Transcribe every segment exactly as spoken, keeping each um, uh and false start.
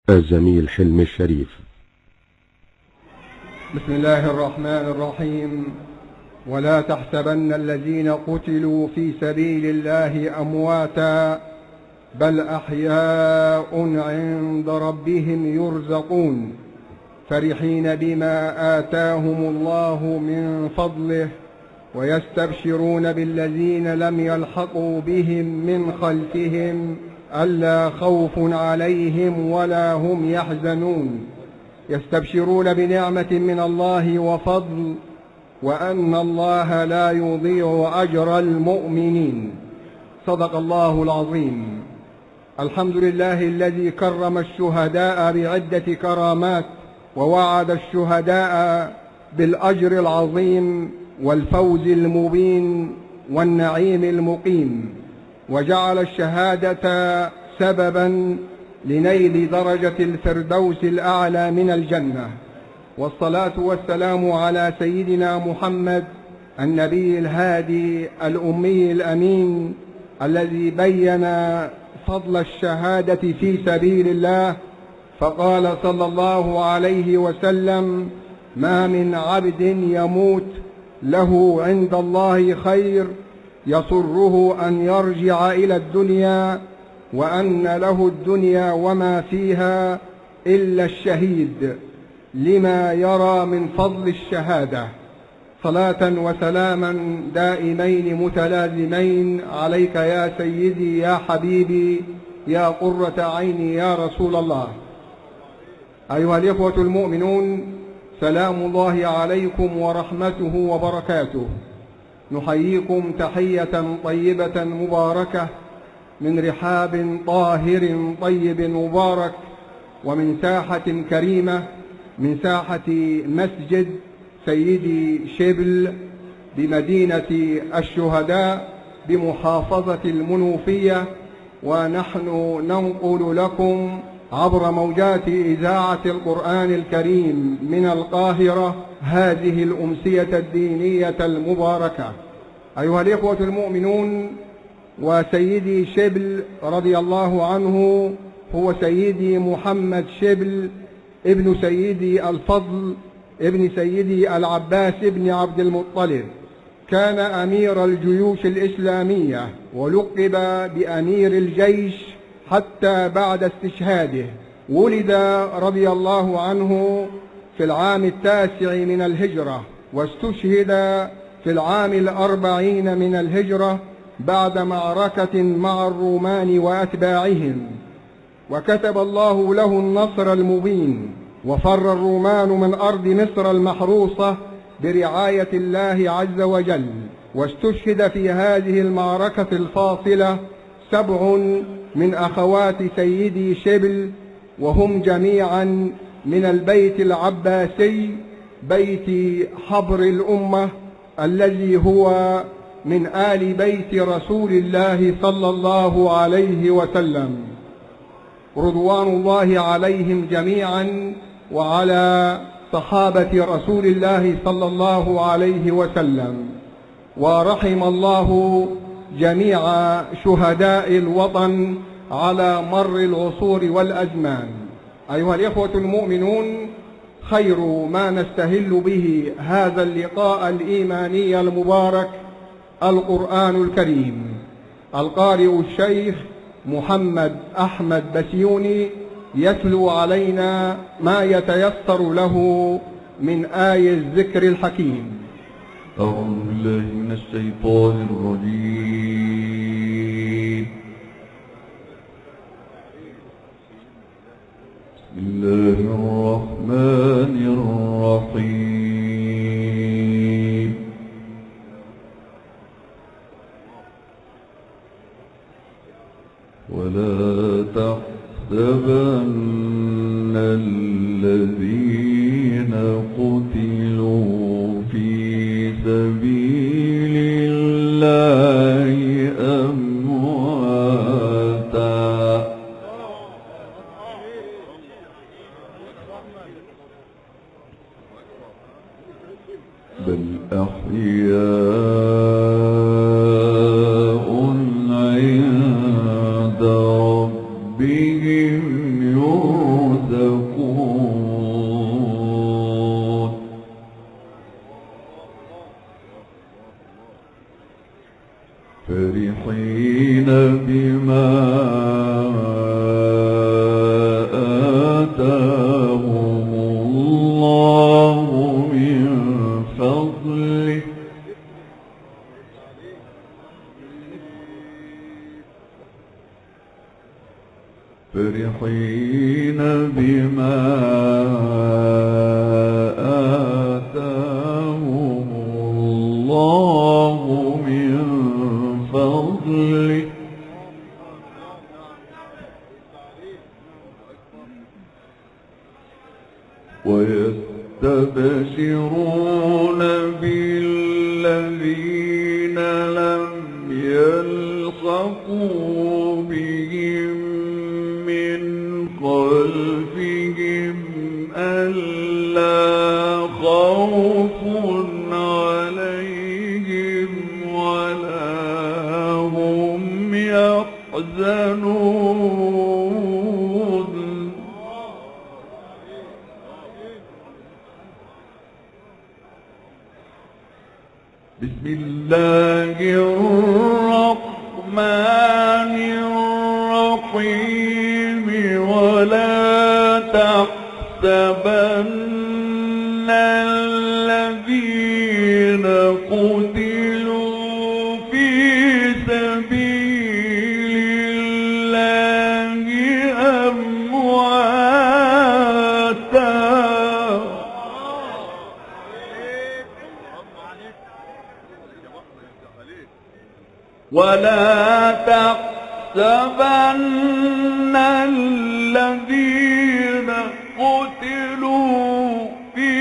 الزميل حلمي الشريف. بسم الله الرحمن الرحيم. ولا تحسبن الذين قتلوا في سبيل الله أمواتا بل أحياء عند ربهم يرزقون فرحين بما آتاهم الله من فضله ويستبشرون بالذين لم يلحقوا بهم من خلفهم ألا خوف عليهم ولا هم يحزنون يستبشرون بنعمة من الله وفضل وأن الله لا يضيع أجر المؤمنين. صدق الله العظيم. الحمد لله الذي كرم الشهداء بعدة كرامات ووعد الشهداء بالأجر العظيم والفوز المبين والنعيم المقيم، وجعل الشهادة سببا لنيل درجة الفردوس الأعلى من الجنة. والصلاة والسلام على سيدنا محمد النبي الهادي الأمي الأمين الذي بين فضل الشهادة في سبيل الله، فقال صلى الله عليه وسلم: ما من عبد يموت له عند الله خير يسره أن يرجع إلى الدنيا وأن له الدنيا وما فيها إلا الشهيد لما يرى من فضل الشهادة. صلاة وسلاما دائمين متلازمين عليك يا سيدي يا حبيبي يا قرة عيني يا رسول الله. أيها الإخوة المؤمنون، سلام الله عليكم ورحمته وبركاته. نحييكم تحية طيبة مباركة من رحاب طاهر طيب مبارك، ومن ساحة كريمة، من ساحة مسجد سيدي شبل بمدينة الشهداء بمحافظة المنوفية، ونحن ننقل لكم عبر موجات إذاعة القرآن الكريم من القاهرة هذه الأمسية الدينية المباركة. أيها الإخوة المؤمنون، وسيدي شبل رضي الله عنه هو سيدي محمد شبل ابن سيدي الفضل ابن سيدي العباس ابن عبد المطلب. كان أمير الجيوش الإسلامية ولقب بأمير الجيش حتى بعد استشهاده. ولد رضي الله عنه في العام التاسع من الهجرة، واستشهد في العام الأربعين من الهجرة بعد معركة مع الرومان وأتباعهم، وكتب الله له النصر المبين، وفر الرومان من أرض مصر المحروسة برعاية الله عز وجل. واستشهد في هذه المعركة الفاصلة سبع من أخوات سيدي شبل، وهم جميعا من البيت العباسي، بيت حبر الأمة الذي هو من آل بيت رسول الله صلى الله عليه وسلم، رضوان الله عليهم جميعا وعلى صحابة رسول الله صلى الله عليه وسلم. ورحم الله جميع شهداء الوطن على مر العصور والأزمان. أيها الإخوة المؤمنون، خير ما نستهل به هذا اللقاء الإيماني المبارك القرآن الكريم. القارئ الشيخ محمد أحمد بسيوني يتلو علينا ما يتيسر له من آي الذكر الحكيم. أعوذ بالله من الشيطان الرجيم. بسم الله الرحمن الرحيم. ولا تحسبن الذين قتلوا في سبيل الله أمواتا بل أحياء عند ربهم يرزقون بما آتاهم الله من فضله ويستبشرون بالذين لم يلحقوا بهم من خلفهم ألا خوف عليهم ولا هم يحزنون. بسم الله الرحمن الرحيم. ولا تحسبن الذين قتلوا في سبيل الله أمواتا ولا تحسبن الذين قتلوا في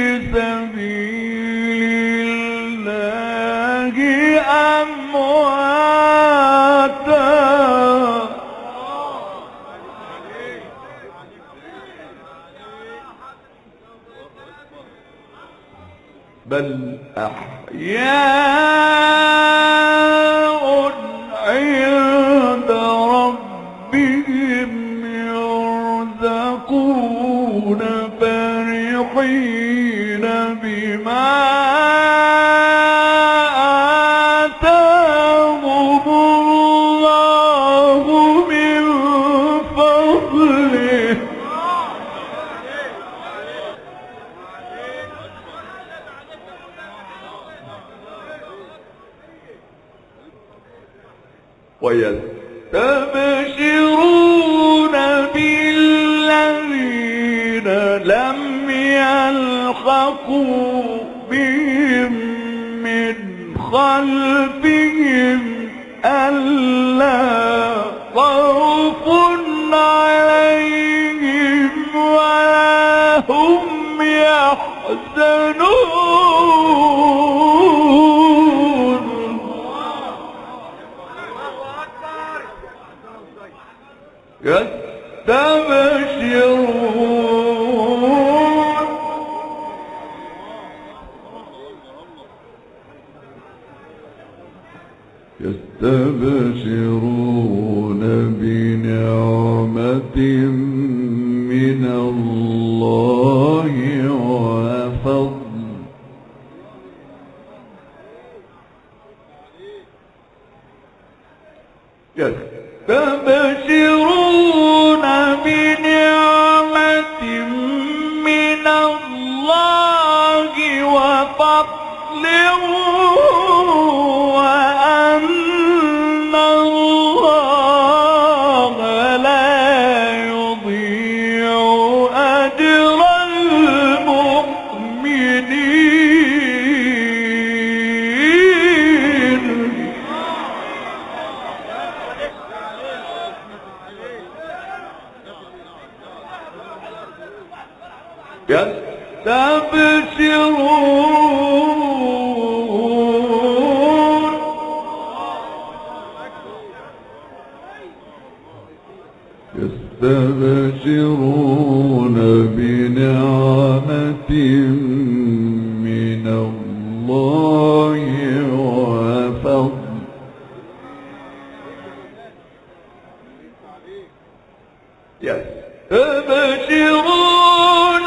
سبيل الله أمواتا بل أحياء عند ربهم يرزقون فرحين بما آتاهم الله من فضله ويستبشرون بالذين لم يلحقوا بهم من خلفهم ألا خوف عليهم ولا هم يحزنون. يستبشرون يستبشرون بنعمة من الله وفضل يستبشرون بنعمة من الله وفضل وأن الله لا يضيع أجر المؤمنين. يستبشرون يستبشرون بنعمة من الله وفضل يستبشرون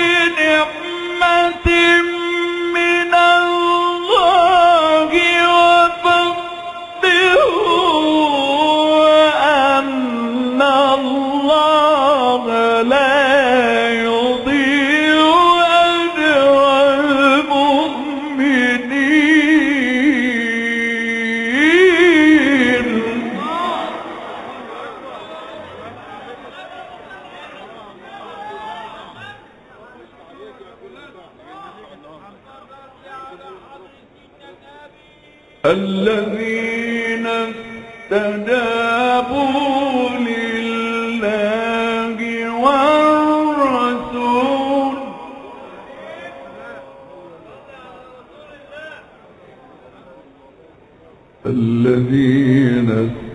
بنعمة من الله وفضل وأن الله لا يضيع أجر المؤمنين. الذين استجابوا لله والرسول الذين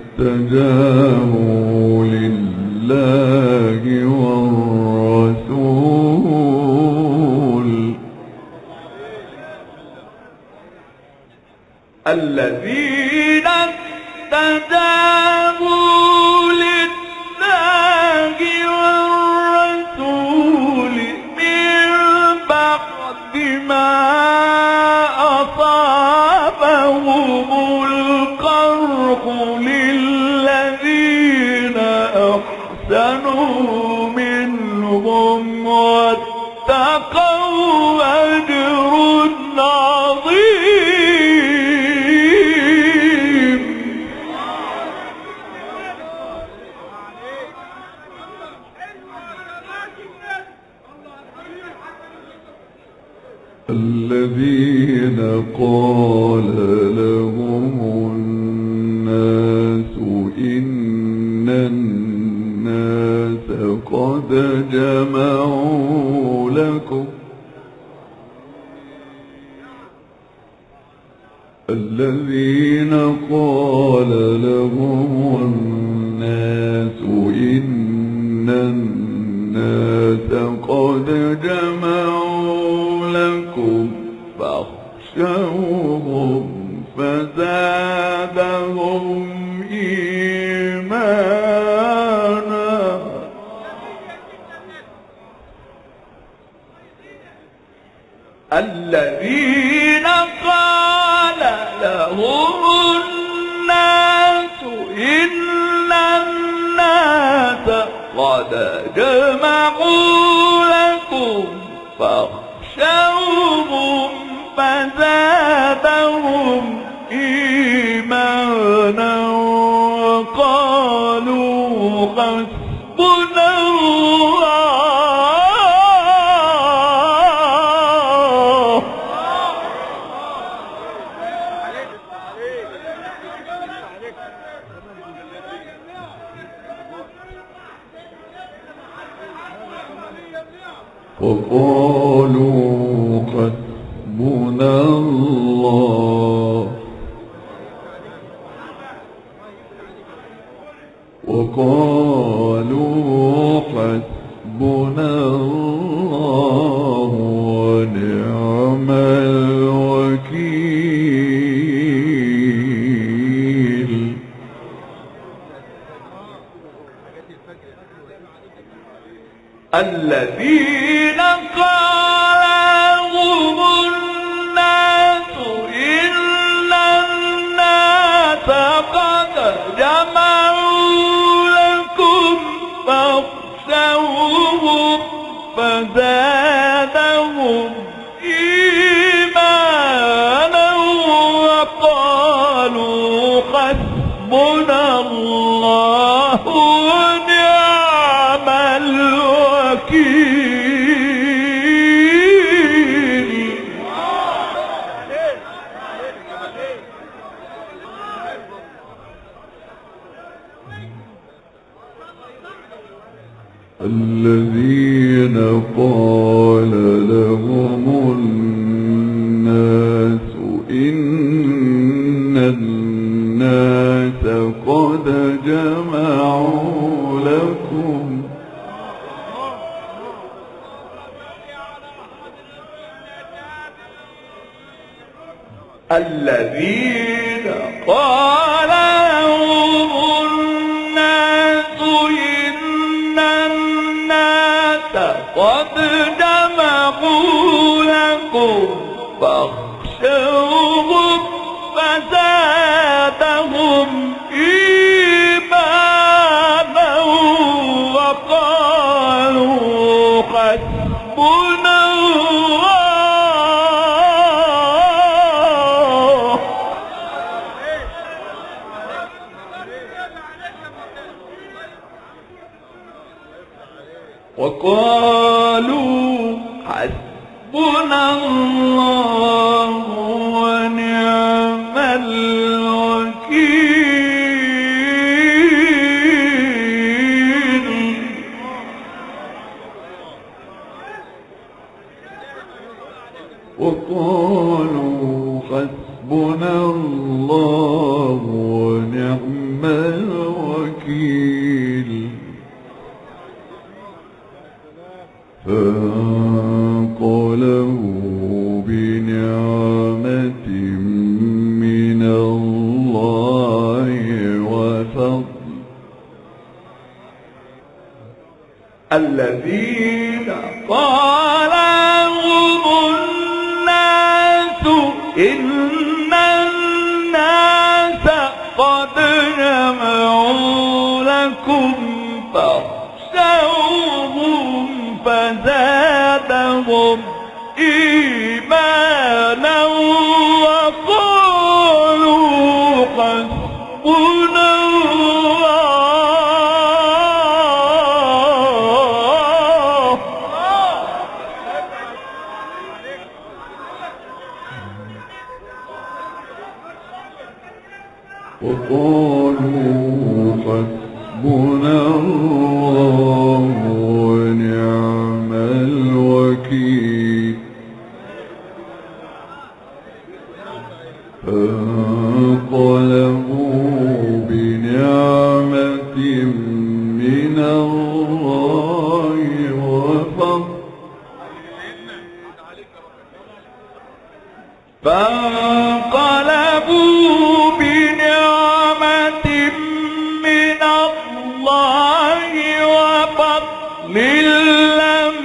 استجابوا لله والرسول الذين استجابوا لله والرسول من بعد ما أصابهم القرح للذين أحسنوا منهم واتقوا أجر عظيم. الذين قال لهم الناس إن الناس قد جمعوا لكم الذين قال لهم الناس إن الناس قد جمعوا لكم فاخشوهم فزادهم إيمانا الذين قال لهم الناس إن الناس قد جمعوا لكم فاخشوهم فزادهم إيمانا وقالوا حسبنا الله. وقالوا حسبنا الله وقالوا حسبنا الله ونعم الوكيل. الذين قال لهم الناس إن الناس قد جمعوا لكم فاخشوهم فزادهم إيمانا وقالوا حسبنا الله ونعم الوكيل. الذين قال لهم الناس إن الناس قد جمعوا لكم الذين قال لهم الناس إن الناس قد جمعوا لكم فاخشوهم فزادهم إيمانا وقالوا حسبنا الله. وقالوا حسبنا الله ونعم الوكيل. وقالوا حسبنا الله ونعم الوكيل فانقلبوا بنعمة من الله وفضل الذين قال لهم الناس إن الناس قد جمعوا لكم فاخشوهم فزادهم إيمانا وقالوا حسبنا وقالوا حسبنا الله ونعم الوكيل فانقلبوا بنعمة من الله وفضل فانقلبوا بنعمة من الله وفضل لم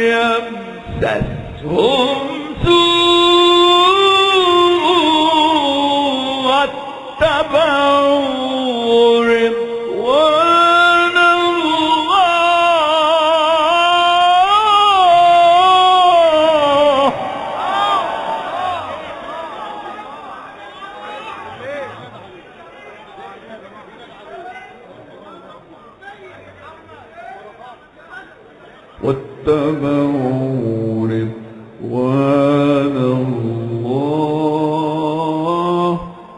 يمسسهم سوء واتبعوا رضوان الله واتبعوا رضوان الله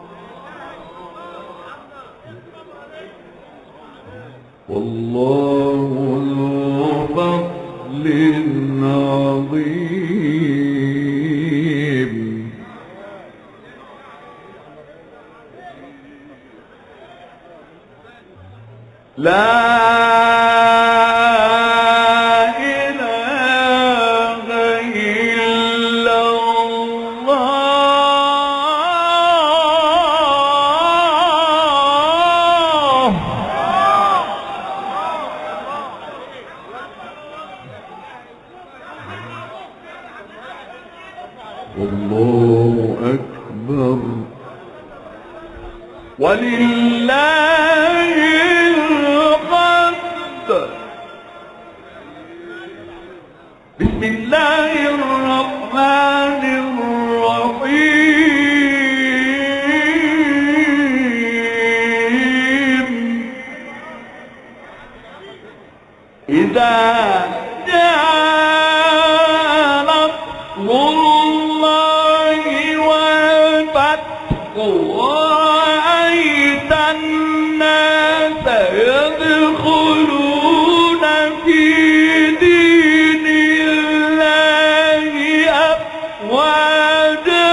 والله ذو فضل عظيم لا والله أكبر ولله الحمد. بسم الله الرحمن الرحيم. إذا جاء نصر الله والفتح ورأيت الناس يدخلون في دين الله أفواجا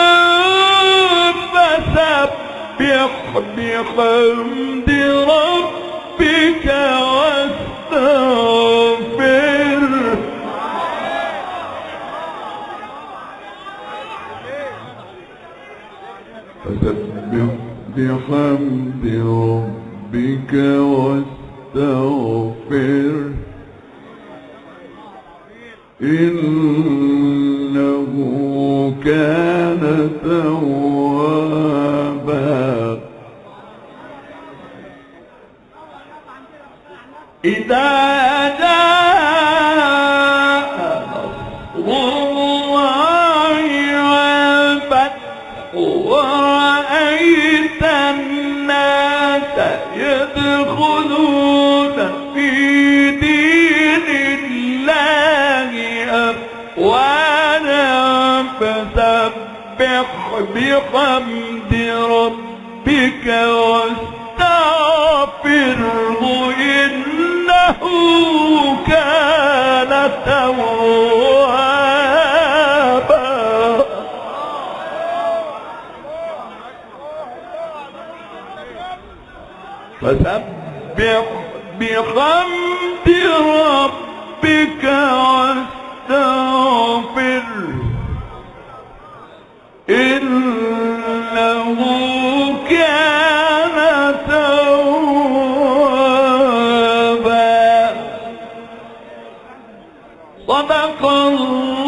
فسبح بحمد ربك واستغفره. فسبح بحمد ربك واستغفره إنه كان توابا. إذا جاء نصر الله والفتح ورأيت الناس يدخلون في دين الله أفواجا فسبح بحمد ربك واستغفره إنه كان توابا. فسبح بحمد ربك واستغفره إنه كان توابا. صدق الله